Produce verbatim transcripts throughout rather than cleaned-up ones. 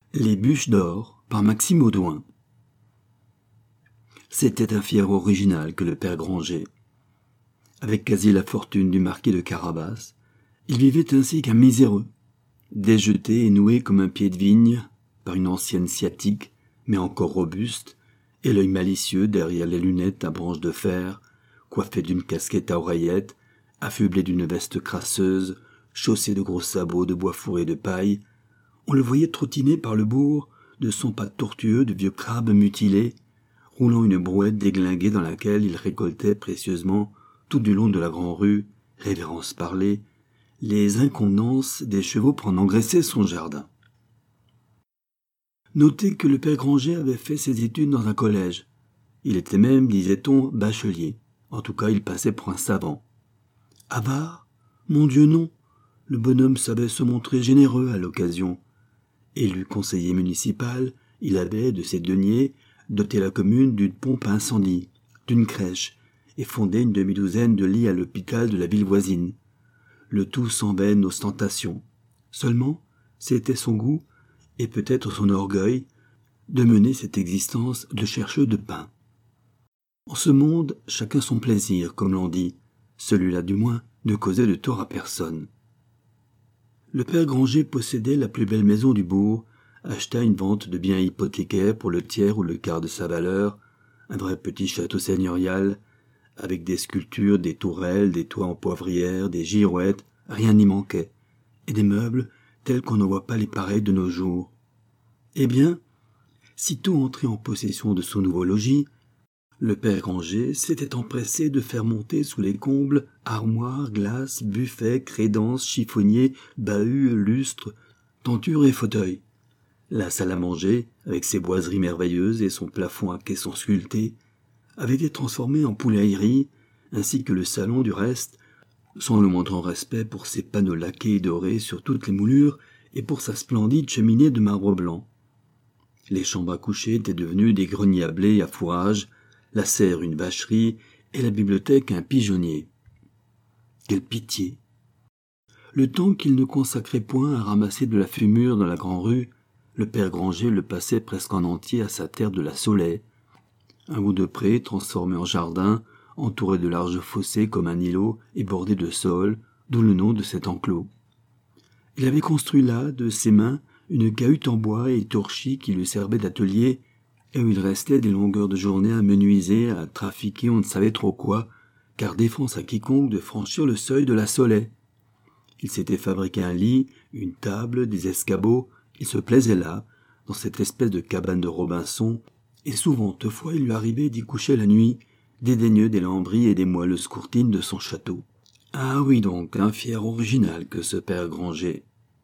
Les bûches d'or par Maxime Audouin. C'était un fier original que le père Granger. Avec quasi la fortune du marquis de Carabas, il vivait ainsi qu'un miséreux, déjeté et noué comme un pied de vigne par une ancienne sciatique, mais encore robuste, et l'œil malicieux derrière les lunettes à branches de fer, coiffé d'une casquette à oreillettes, affublé d'une veste crasseuse, chaussé de gros sabots de bois fourré de paille. On le voyait trottiner par le bourg de son pas tortueux de vieux crabe mutilé, roulant une brouette déglinguée dans laquelle il récoltait précieusement, tout du long de la grande-rue, révérence parlée, les inconvenances des chevaux pour en engraisser son jardin. Notez que le père Granger avait fait ses études dans un collège. Il était même, disait-on, bachelier. En tout cas, il passait pour un savant. Avare ? Mon Dieu, non. Le bonhomme savait se montrer généreux à l'occasion. Élu conseiller municipal, il avait, de ses deniers, doté la commune d'une pompe à incendie, d'une crèche, et fondé une demi-douzaine de lits à l'hôpital de la ville voisine. Le tout sans vaine ostentation. Seulement, c'était son goût, et peut-être son orgueil, de mener cette existence de chercheur de pain. En ce monde, chacun son plaisir, comme l'on dit, celui-là du moins ne causait de tort à personne. Le père Granger possédait la plus belle maison du bourg, acheta une vente de biens hypothécaires pour le tiers ou le quart de sa valeur, un vrai petit château seigneurial, avec des sculptures, des tourelles, des toits en poivrière, des girouettes, rien n'y manquait, et des meubles tels qu'on ne voit pas les pareils de nos jours. Eh bien, sitôt entré en possession de son nouveau logis, le père Granger s'était empressé de faire monter sous les combles armoires, glaces, buffets, crédences, chiffonniers, bahuts, lustres, tentures et fauteuils. La salle à manger, avec ses boiseries merveilleuses et son plafond à caissons sculptés, avait été transformée en poulaillerie, ainsi que le salon du reste, sans le moindre respect pour ses panneaux laqués et dorés sur toutes les moulures et pour sa splendide cheminée de marbre blanc. Les chambres à coucher étaient devenues des greniers à blé et à fourrage, la serre une vacherie et la bibliothèque un pigeonnier. Quelle pitié! Le temps qu'il ne consacrait point à ramasser de la fumure dans la grande-rue, le père Granger le passait presque en entier à sa terre de la Saulaie, un bout de pré transformé en jardin, entouré de larges fossés comme un îlot et bordé de saules, d'où le nom de cet enclos. Il avait construit là, de ses mains, une cahute en bois et torchis qui lui servait d'atelier, et où il restait des longueurs de journée à menuiser, à trafiquer on ne savait trop quoi, car défense à quiconque de franchir le seuil de la Saulaie. Il s'était fabriqué un lit, une table, des escabeaux, il se plaisait là, dans cette espèce de cabane de Robinson, et souvent, toutefois, il lui arrivait d'y coucher la nuit, dédaigneux des lambris et des moelleuses courtines de son château. Ah oui donc, un fier original que ce père Granger.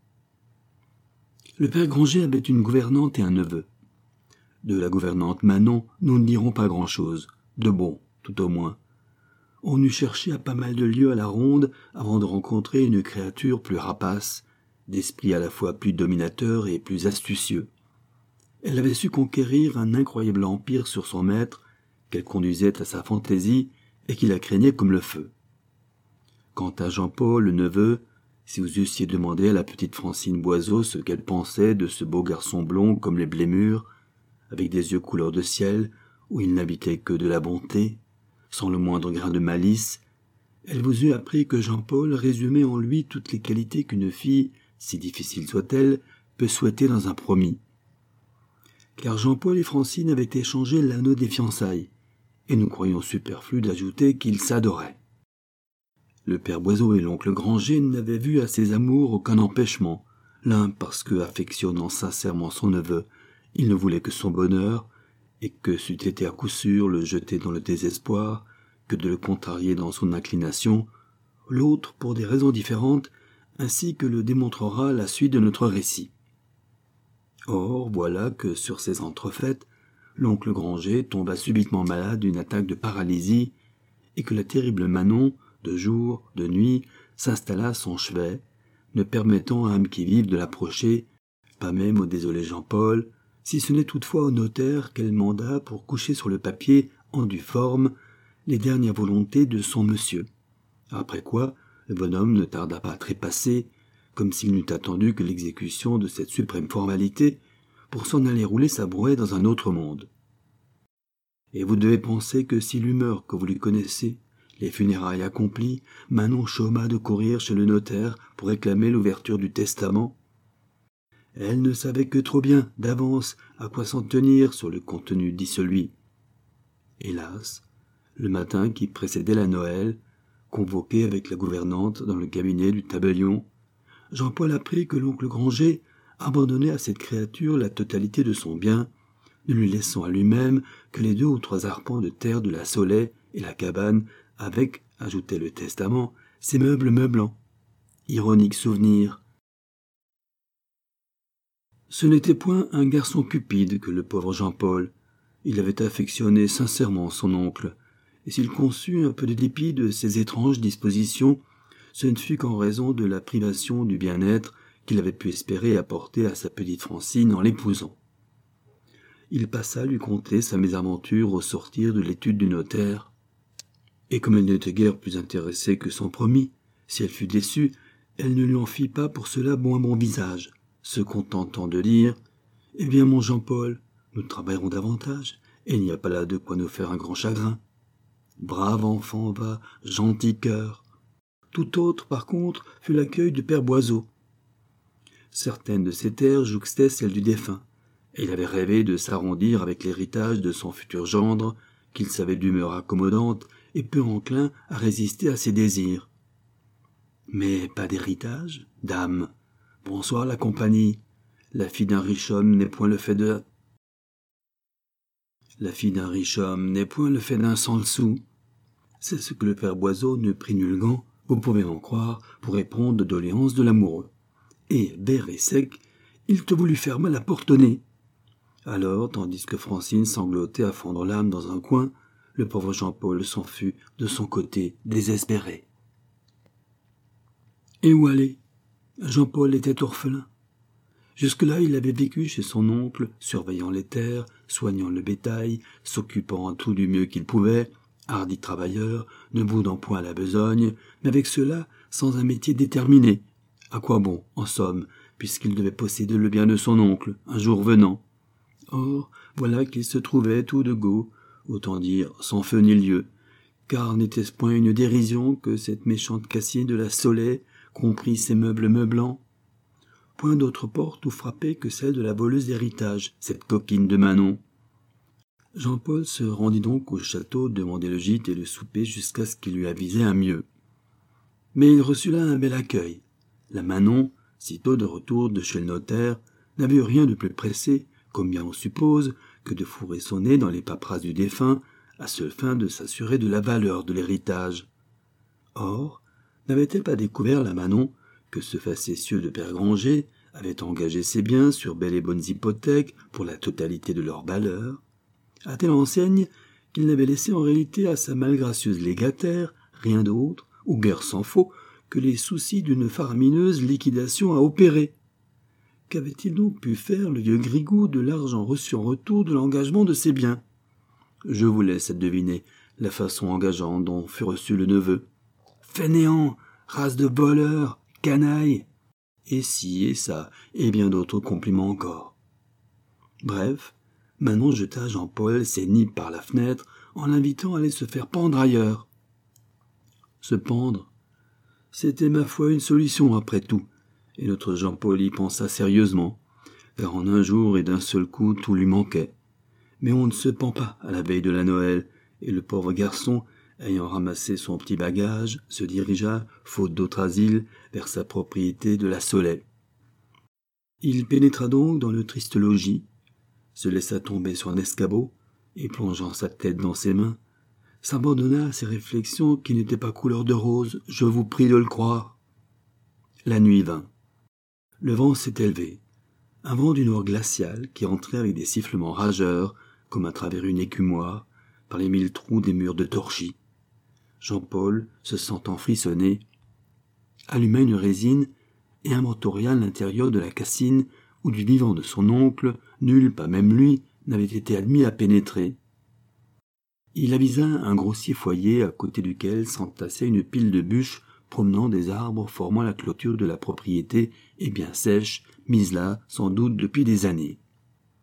Le père Granger avait une gouvernante et un neveu. De la gouvernante Manon, nous ne dirons pas grand-chose, de bon, tout au moins. On eut cherché à pas mal de lieues à la ronde avant de rencontrer une créature plus rapace, d'esprit à la fois plus dominateur et plus astucieux. Elle avait su conquérir un incroyable empire sur son maître, qu'elle conduisait à sa fantaisie et qui la craignait comme le feu. Quant à Jean-Paul, le neveu, si vous eussiez demandé à la petite Francine Boiseau ce qu'elle pensait de ce beau garçon blond comme les blés mûrs, avec des yeux couleur de ciel, où il n'habitait que de la bonté, sans le moindre grain de malice, elle vous eût appris que Jean-Paul résumait en lui toutes les qualités qu'une fille, si difficile soit-elle, peut souhaiter dans un promis. Car Jean-Paul et Francine avaient échangé l'anneau des fiançailles, et nous croyons superflu d'ajouter qu'ils s'adoraient. Le père Boiseau et l'oncle Granger n'avaient vu à ces amours aucun empêchement, l'un parce que, affectionnant sincèrement son neveu, il ne voulait que son bonheur, et que c'eût été à coup sûr le jeter dans le désespoir, que de le contrarier dans son inclination, l'autre pour des raisons différentes, ainsi que le démontrera la suite de notre récit. Or, voilà que sur ces entrefaites, l'oncle Granger tomba subitement malade d'une attaque de paralysie, et que la terrible Manon, de jour, de nuit, s'installa à son chevet, ne permettant à âme qui vive de l'approcher, pas même au désolé Jean-Paul, si ce n'est toutefois au notaire qu'elle manda pour coucher sur le papier, en due forme, les dernières volontés de son monsieur. Après quoi, le bonhomme ne tarda pas à trépasser, comme s'il n'eût attendu que l'exécution de cette suprême formalité, pour s'en aller rouler sa brouette dans un autre monde. Et vous devez penser que si l'humeur que vous lui connaissez, les funérailles accomplies, Manon chôma de courir chez le notaire pour réclamer l'ouverture du testament. Elle ne savait que trop bien, d'avance, à quoi s'en tenir sur le contenu dissolu. Hélas, le matin qui précédait la Noël, convoqué avec la gouvernante dans le cabinet du tabellion, Jean-Paul apprit que l'oncle Granger abandonnait à cette créature la totalité de son bien, ne lui laissant à lui-même que les deux ou trois arpents de terre de la Saulais et la cabane, avec, ajoutait le testament, ses meubles meublants. Ironique souvenir. Ce n'était point un garçon cupide que le pauvre Jean-Paul. Il avait affectionné sincèrement son oncle, et s'il conçut un peu de dépit de ses étranges dispositions, ce ne fut qu'en raison de la privation du bien-être qu'il avait pu espérer apporter à sa petite Francine en l'épousant. Il passa à lui conter sa mésaventure au sortir de l'étude du notaire, et comme elle n'était guère plus intéressée que son promis, si elle fut déçue, elle ne lui en fit pas pour cela moins bon visage, se contentant de dire « Eh bien, mon Jean-Paul, nous travaillerons davantage, et il n'y a pas là de quoi nous faire un grand chagrin. Brave enfant va, gentil cœur. » Tout autre, par contre, fut l'accueil du père Boiseau. Certaines de ses terres jouxtaient celles du défunt, et il avait rêvé de s'arrondir avec l'héritage de son futur gendre, qu'il savait d'humeur accommodante et peu enclin à résister à ses désirs. Mais pas d'héritage, dame. Bonsoir la compagnie. La fille d'un riche homme n'est point le fait de... La fille d'un riche homme n'est point le fait d'un cent sous. C'est ce que le père Boiseau ne prit nul gant, vous pouvez m'en croire, pour répondre aux doléances de l'amoureux. Et, vert et sec, il te voulut faire mal à porte-nez. Alors, tandis que Francine sanglotait à fendre l'âme dans un coin, le pauvre Jean-Paul s'en fut de son côté désespéré. Et où aller? Jean-Paul était orphelin. Jusque-là, il avait vécu chez son oncle, surveillant les terres, soignant le bétail, s'occupant à tout du mieux qu'il pouvait, hardi travailleur, ne boudant point la besogne, mais avec cela sans un métier déterminé. À quoi bon, en somme, puisqu'il devait posséder le bien de son oncle, un jour venant? Or, voilà qu'il se trouvait tout de go, autant dire sans feu ni lieu, car n'était-ce point une dérision que cette méchante Cassine de la Saulais comprit ses meubles meublants? Point d'autre porte où frapper que celle de la voleuse d'héritage, cette coquine de Manon. Jean-Paul se rendit donc au château demander le gîte et le souper jusqu'à ce qu'il lui avisait un mieux. Mais il reçut là un bel accueil. La Manon, sitôt de retour de chez le notaire, n'avait eu rien de plus pressé, comme bien on suppose, que de fourrer son nez dans les paperasses du défunt, à seule fin de s'assurer de la valeur de l'héritage. Or, n'avait-elle pas découvert, la Manon, que ce facétieux de père Granger avait engagé ses biens sur belles et bonnes hypothèques pour la totalité de leur valeur, à telle enseigne qu'il n'avait laissé en réalité à sa malgracieuse légataire rien d'autre, ou guère sans faux, que les soucis d'une faramineuse liquidation à opérer. Qu'avait-il donc pu faire le vieux Grigou de l'argent reçu en retour de l'engagement de ses biens? Je vous laisse deviner la façon engageante dont fut reçu le neveu. Fainéant, race de voleurs, canaille, et ci et ça, et bien d'autres compliments encore. Bref, Manon jeta Jean-Paul ses nippes par la fenêtre en l'invitant à aller se faire pendre ailleurs. Se pendre, c'était ma foi une solution après tout, et notre Jean-Paul y pensa sérieusement, car en un jour et d'un seul coup tout lui manquait. Mais on ne se pend pas à la veille de la Noël, et le pauvre garçon, ayant ramassé son petit bagage, se dirigea, faute d'autre asile, vers sa propriété de la Saulais. Il pénétra donc dans le triste logis, se laissa tomber sur un escabeau, et plongeant sa tête dans ses mains, s'abandonna à ses réflexions qui n'étaient pas couleur de rose, je vous prie de le croire. La nuit vint. Le vent s'est élevé, un vent du nord glacial qui entrait avec des sifflements rageurs, comme à travers une écumoire, par les mille trous des murs de torchis. Jean-Paul, se sentant frissonner, alluma une résine et inventoria l'intérieur de la cassine où du vivant de son oncle, nul, pas même lui, n'avait été admis à pénétrer. Il avisa un grossier foyer à côté duquel s'entassait une pile de bûches promenant des arbres formant la clôture de la propriété et bien sèche, mise là, sans doute depuis des années.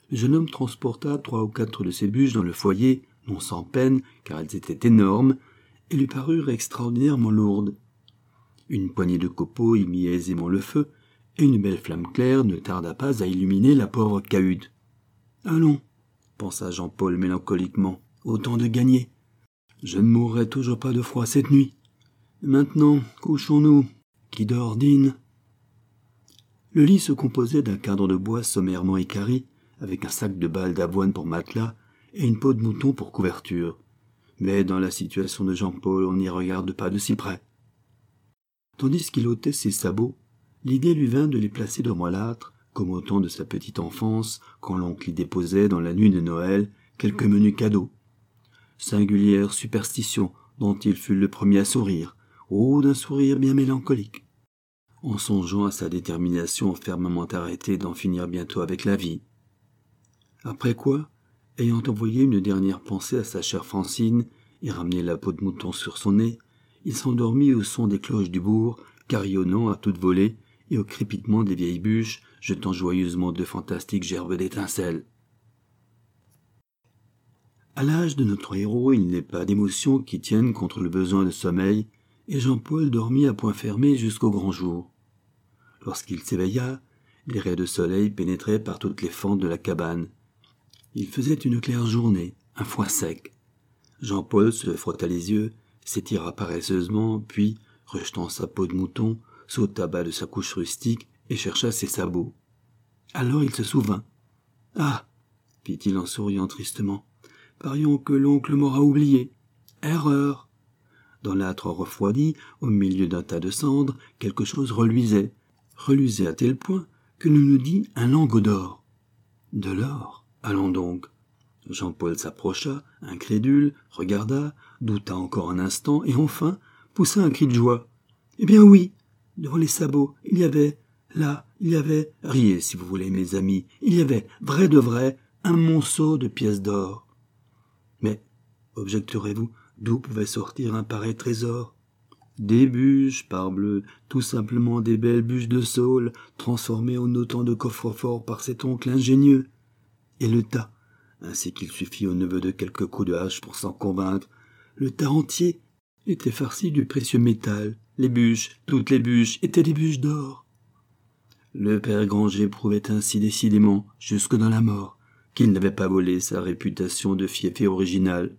Le jeune homme transporta trois ou quatre de ces bûches dans le foyer, non sans peine, car elles étaient énormes, et lui parurent extraordinairement lourdes. Une poignée de copeaux y mit aisément le feu, et une belle flamme claire ne tarda pas à illuminer la pauvre cahute. « Allons, pensa Jean-Paul mélancoliquement, autant de gagné. Je ne mourrai toujours pas de froid cette nuit. Maintenant, couchons-nous. Qui dort dîne. » Le lit se composait d'un cadre de bois sommairement équarri, avec un sac de balles d'avoine pour matelas et une peau de mouton pour couverture. Mais dans la situation de Jean-Paul, on n'y regarde pas de si près. Tandis qu'il ôtait ses sabots, l'idée lui vint de les placer dans l'âtre, comme au temps de sa petite enfance, quand l'oncle y déposait dans la nuit de Noël quelques menus cadeaux. Singulière superstition dont il fut le premier à sourire, oh, d'un sourire bien mélancolique, en songeant à sa détermination fermement arrêtée d'en finir bientôt avec la vie. Après quoi, ayant envoyé une dernière pensée à sa chère Francine et ramené la peau de mouton sur son nez, il s'endormit au son des cloches du bourg, carillonnant à toute volée, et au crépitement des vieilles bûches, jetant joyeusement de fantastiques gerbes d'étincelles. À l'âge de notre héros, il n'est pas d'émotions qui tiennent contre le besoin de sommeil, et Jean-Paul dormit à point fermé jusqu'au grand jour. Lorsqu'il s'éveilla, les raies de soleil pénétraient par toutes les fentes de la cabane. Il faisait une claire journée, un foin sec. Jean-Paul se frotta les yeux, s'étira paresseusement, puis, rejetant sa peau de mouton, sauta bas de sa couche rustique et chercha ses sabots. Alors il se souvint. « Ah !» fit-il en souriant tristement. « Parions que l'oncle m'aura oublié. Erreur !» Dans l'âtre refroidi, au milieu d'un tas de cendres, quelque chose reluisait. Reluisait à tel point que l'on nous dit un lingot d'or. De l'or ? Allons donc. Jean-Paul s'approcha, incrédule, regarda, douta encore un instant, et enfin poussa un cri de joie. « Eh bien oui, devant les sabots, il y avait, là, il y avait, riez si vous voulez mes amis, il y avait, vrai de vrai, un monceau de pièces d'or. » Mais, objecterez-vous, d'où pouvait sortir un pareil trésor ? Des bûches, parbleu, tout simplement des belles bûches de saule, transformées en autant de coffres-forts par cet oncle ingénieux. Et le tas, ainsi qu'il suffit au neveu de quelques coups de hache pour s'en convaincre, le tas entier était farci du précieux métal. Les bûches, toutes les bûches, étaient des bûches d'or. Le père Granger prouvait ainsi décidément, jusque dans la mort, qu'il n'avait pas volé sa réputation de fiefé original.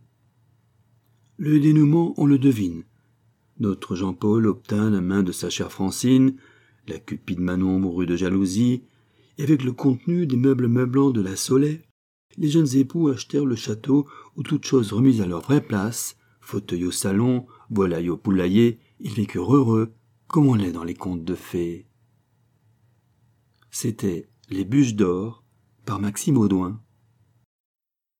Le dénouement, on le devine. Notre Jean-Paul obtint la main de sa chère Francine, la cupide Manon mourut de jalousie, et avec le contenu des meubles meublants de la Solais, les jeunes époux achetèrent le château où toutes choses remises à leur vraie place, fauteuil au salon, volaille au poulailler, ils vécurent heureux, comme on l'est dans les contes de fées. C'était Les Bûches d'or par Maxime Audouin.